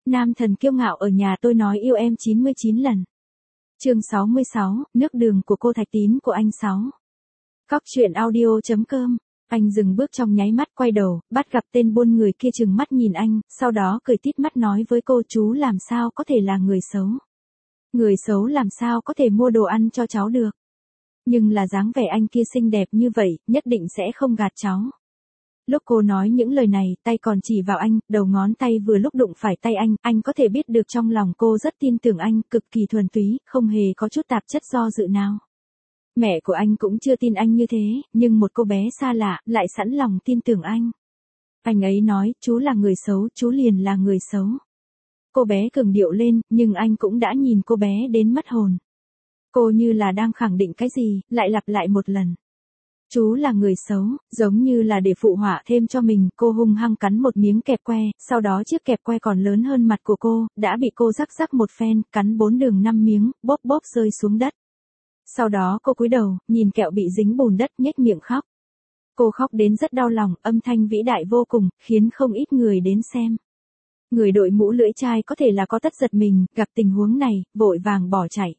Nam thần kiêu ngạo ở nhà tôi nói yêu em 99 lần. Chương 66, nước đường của cô Thạch Tín của anh 6. Cóc truyện audio.com. Anh dừng bước trong nháy mắt, quay đầu, bắt gặp tên buôn người kia trừng mắt nhìn anh, sau đó cười tít mắt nói với cô: chú làm sao có thể là người xấu. Người xấu làm sao có thể mua đồ ăn cho cháu được. Nhưng là dáng vẻ anh kia xinh đẹp như vậy, nhất định sẽ không gạt cháu. Lúc cô nói những lời này, tay còn chỉ vào anh, đầu ngón tay vừa lúc đụng phải tay anh có thể biết được trong lòng cô rất tin tưởng anh, cực kỳ thuần túy, không hề có chút tạp chất do dự nào. Mẹ của anh cũng chưa tin anh như thế, nhưng một cô bé xa lạ, lại sẵn lòng tin tưởng anh. Anh ấy nói, chú là người xấu, chú liền là người xấu. Cô bé cường điệu lên, nhưng anh cũng đã nhìn cô bé đến mất hồn. Cô như là đang khẳng định cái gì, lại lặp lại một lần. Chú là người xấu, giống như là để phụ họa thêm cho mình, cô hung hăng cắn một miếng kẹp que, sau đó chiếc kẹp que còn lớn hơn mặt của cô, đã bị cô rắc một phen, cắn 4 đường 5 miếng, bóp rơi xuống đất. Sau đó cô cúi đầu, nhìn kẹo bị dính bùn đất, nhếch miệng khóc. Cô khóc đến rất đau lòng, âm thanh vĩ đại vô cùng, khiến không ít người đến xem. Người đội mũ lưỡi chai có thể là có tất giật mình, gặp tình huống này, vội vàng bỏ chạy.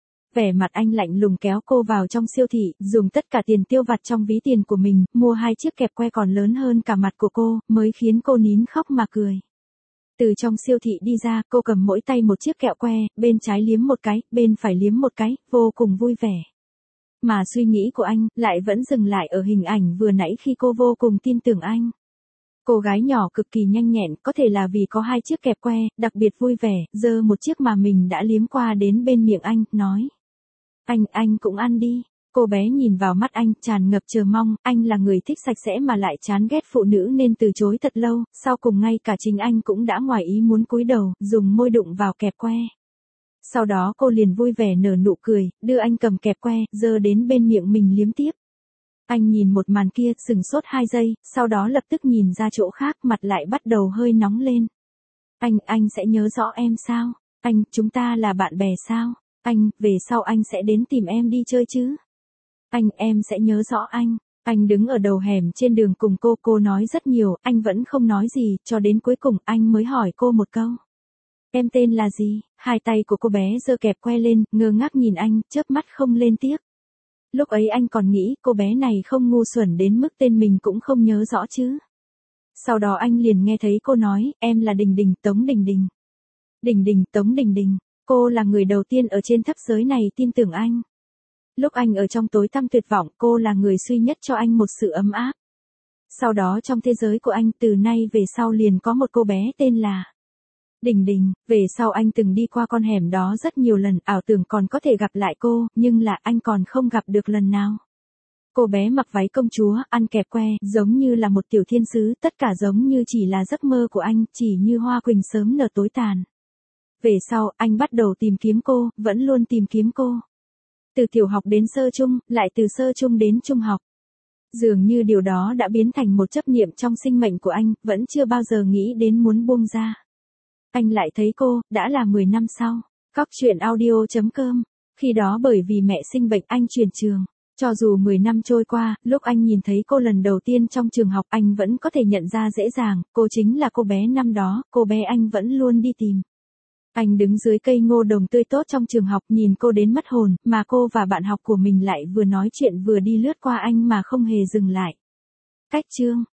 Vẻ mặt anh lạnh lùng kéo cô vào trong siêu thị, dùng tất cả tiền tiêu vặt trong ví tiền của mình, mua 2 chiếc kẹp que còn lớn hơn cả mặt của cô, mới khiến cô nín khóc mà cười. Từ trong siêu thị đi ra, cô cầm mỗi tay một chiếc kẹo que, bên trái liếm một cái, bên phải liếm một cái, vô cùng vui vẻ. Mà suy nghĩ của anh, lại vẫn dừng lại ở hình ảnh vừa nãy khi cô vô cùng tin tưởng anh. Cô gái nhỏ cực kỳ nhanh nhẹn, có thể là vì có 2 chiếc kẹp que, đặc biệt vui vẻ, giơ một chiếc mà mình đã liếm qua đến bên miệng anh, nói. Anh cũng ăn đi. Cô bé nhìn vào mắt anh, tràn ngập chờ mong, anh là người thích sạch sẽ mà lại chán ghét phụ nữ nên từ chối thật lâu, sau cùng ngay cả chính anh cũng đã ngoài ý muốn cúi đầu, dùng môi đụng vào kẹp que. Sau đó cô liền vui vẻ nở nụ cười, đưa anh cầm kẹp que, giơ đến bên miệng mình liếm tiếp. Anh nhìn một màn kia, sửng sốt 2 giây, sau đó lập tức nhìn ra chỗ khác, mặt lại bắt đầu hơi nóng lên. Anh sẽ nhớ rõ em sao? Chúng ta là bạn bè sao? Về sau anh sẽ đến tìm em đi chơi chứ? Em sẽ nhớ rõ anh. Anh đứng ở đầu hẻm trên đường cùng cô nói rất nhiều, anh vẫn không nói gì, cho đến cuối cùng anh mới hỏi cô một câu. Em tên là gì? 2 tay của cô bé giơ kẹp que lên, ngơ ngác nhìn anh, chớp mắt không lên tiếc. Lúc ấy anh còn nghĩ cô bé này không ngu xuẩn đến mức tên mình cũng không nhớ rõ chứ. Sau đó anh liền nghe thấy cô nói, em là Đình Đình, Tống Đình Đình. Đình Đình, Tống Đình Đình. Cô là người đầu tiên ở trên thấp giới này tin tưởng anh. Lúc anh ở trong tối tăm tuyệt vọng, cô là người duy nhất cho anh một sự ấm áp. Sau đó trong thế giới của anh, từ nay về sau liền có một cô bé tên là Đình Đình. Về sau anh từng đi qua con hẻm đó rất nhiều lần, ảo tưởng còn có thể gặp lại cô, nhưng là anh còn không gặp được lần nào. Cô bé mặc váy công chúa, ăn kẹp que, giống như là một tiểu thiên sứ, tất cả giống như chỉ là giấc mơ của anh, chỉ như hoa quỳnh sớm nở tối tàn. Về sau, anh bắt đầu tìm kiếm cô, vẫn luôn tìm kiếm cô. Từ tiểu học đến sơ trung, lại từ sơ trung đến trung học. Dường như điều đó đã biến thành một chấp niệm trong sinh mệnh của anh, vẫn chưa bao giờ nghĩ đến muốn buông ra. Anh lại thấy cô, đã là 10 năm sau. Cóc truyện audio.com. Khi đó bởi vì mẹ sinh bệnh anh chuyển trường. Cho dù 10 năm trôi qua, lúc anh nhìn thấy cô lần đầu tiên trong trường học anh vẫn có thể nhận ra dễ dàng, cô chính là cô bé năm đó, cô bé anh vẫn luôn đi tìm. Anh đứng dưới cây ngô đồng tươi tốt trong trường học nhìn cô đến mất hồn, mà cô và bạn học của mình lại vừa nói chuyện vừa đi lướt qua anh mà không hề dừng lại. Cách chương.